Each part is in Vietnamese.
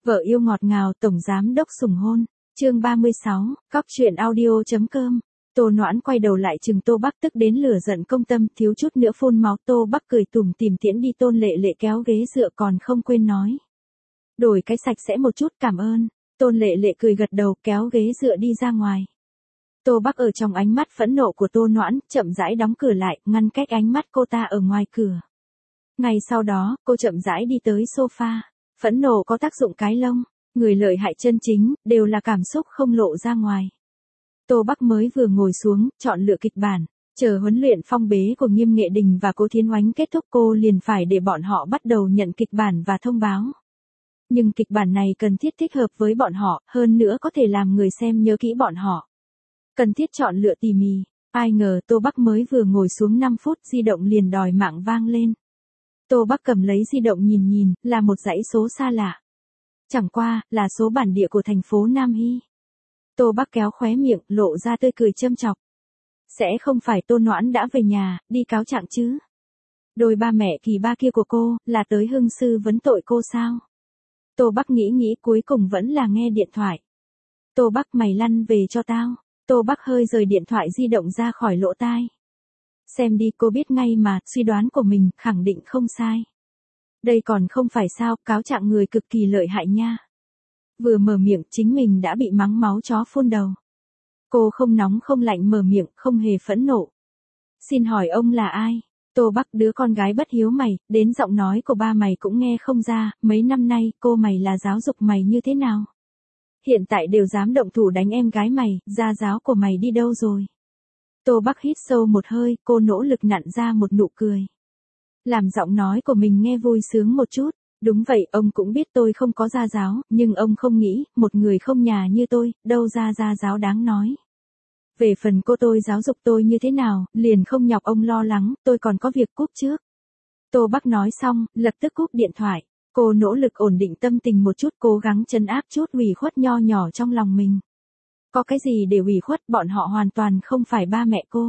Vợ yêu ngọt ngào tổng giám đốc sủng hôn. Chương 36, cóc truyện audio.com. Tô Noãn quay đầu lại chừng Tô Bắc tức đến lửa giận công tâm, thiếu chút nữa phun máu. Tô Bắc cười tủm tỉm tiễn đi. Tôn Lệ Lệ kéo ghế dựa còn không quên nói: "Đổi cái sạch sẽ một chút, cảm ơn." Tôn Lệ Lệ cười gật đầu, kéo ghế dựa đi ra ngoài. Tô Bắc ở trong ánh mắt phẫn nộ của Tô Noãn, chậm rãi đóng cửa lại, ngăn cách ánh mắt cô ta ở ngoài cửa. Ngay sau đó, cô chậm rãi đi tới sofa. Phẫn nộ có tác dụng cái lông, người lợi hại chân chính, đều là cảm xúc không lộ ra ngoài. Tô Bắc mới vừa ngồi xuống, chọn lựa kịch bản, chờ huấn luyện phong bế của Nghiêm Nghệ Đình và Cố Thiến Oánh kết thúc cô liền phải để bọn họ bắt đầu nhận kịch bản và thông báo. Nhưng kịch bản này cần thiết thích hợp với bọn họ, hơn nữa có thể làm người xem nhớ kỹ bọn họ. Cần thiết chọn lựa tỉ mỉ, ai ngờ Tô Bắc mới vừa ngồi xuống 5 phút di động liền đòi mạng vang lên. Tô Bắc cầm lấy di động nhìn, là một dãy số xa lạ. Chẳng qua, là số bản địa của thành phố Nam Hy. Tô Bắc kéo khóe miệng, lộ ra tươi cười châm chọc. Sẽ không phải Tô Noãn đã về nhà, đi cáo trạng chứ? Đôi ba mẹ kỳ ba kia của cô, là tới hưng sư vấn tội cô sao? Tô Bắc nghĩ cuối cùng vẫn là nghe điện thoại. Tô Bắc, mày lăn về cho tao. Tô Bắc hơi rời điện thoại di động ra khỏi lỗ tai. Xem đi, cô biết ngay mà, suy đoán của mình khẳng định không sai. Đây còn không phải sao, cáo trạng người cực kỳ lợi hại nha. Vừa mở miệng chính mình đã bị mắng máu chó phun đầu. Cô không nóng không lạnh mở miệng, không hề phẫn nộ. Xin hỏi ông là ai? Tô Bắc, đứa con gái bất hiếu mày, đến giọng nói của ba mày cũng nghe không ra, mấy năm nay cô mày là giáo dục mày như thế nào? Hiện tại đều dám động thủ đánh em gái mày, gia giáo của mày đi đâu rồi? Tô Bắc hít sâu một hơi, cô nỗ lực nặn ra một nụ cười. Làm giọng nói của mình nghe vui sướng một chút. Đúng vậy, ông cũng biết tôi không có gia giáo, nhưng ông không nghĩ, một người không nhà như tôi, đâu ra gia giáo đáng nói. Về phần cô tôi giáo dục tôi như thế nào, liền không nhọc ông lo lắng, tôi còn có việc cúp trước. Tô Bắc nói xong, lập tức cúp điện thoại. Cô nỗ lực ổn định tâm tình một chút, cố gắng trấn áp chút ủy khuất nho nhỏ trong lòng mình. Có cái gì để ủy khuất, bọn họ hoàn toàn không phải ba mẹ cô.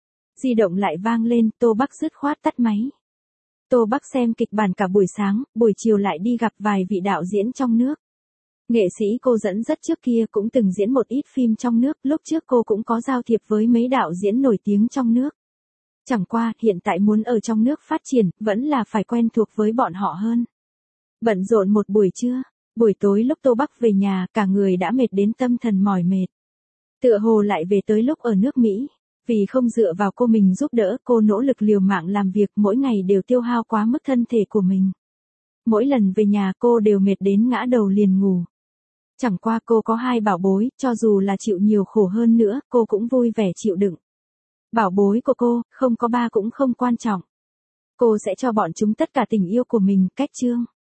Di động lại vang lên, Tô Bắc dứt khoát tắt máy. Tô Bắc xem kịch bản cả buổi sáng, buổi chiều lại đi gặp vài vị đạo diễn trong nước. Nghệ sĩ cô dẫn dắt trước kia cũng từng diễn một ít phim trong nước, lúc trước cô cũng có giao thiệp với mấy đạo diễn nổi tiếng trong nước. Chẳng qua, hiện tại muốn ở trong nước phát triển, vẫn là phải quen thuộc với bọn họ hơn. Bận rộn một buổi trưa, buổi tối lúc Tô Bắc về nhà, cả người đã mệt đến tâm thần mỏi mệt. Tựa hồ lại về tới lúc ở nước Mỹ. Vì không dựa vào cô mình giúp đỡ, cô nỗ lực liều mạng làm việc, mỗi ngày đều tiêu hao quá mức thân thể của mình. Mỗi lần về nhà cô đều mệt đến ngã đầu liền ngủ. Chẳng qua cô có hai bảo bối, cho dù là chịu nhiều khổ hơn nữa, cô cũng vui vẻ chịu đựng. Bảo bối của cô, không có ba cũng không quan trọng. Cô sẽ cho bọn chúng tất cả tình yêu của mình, cách chương.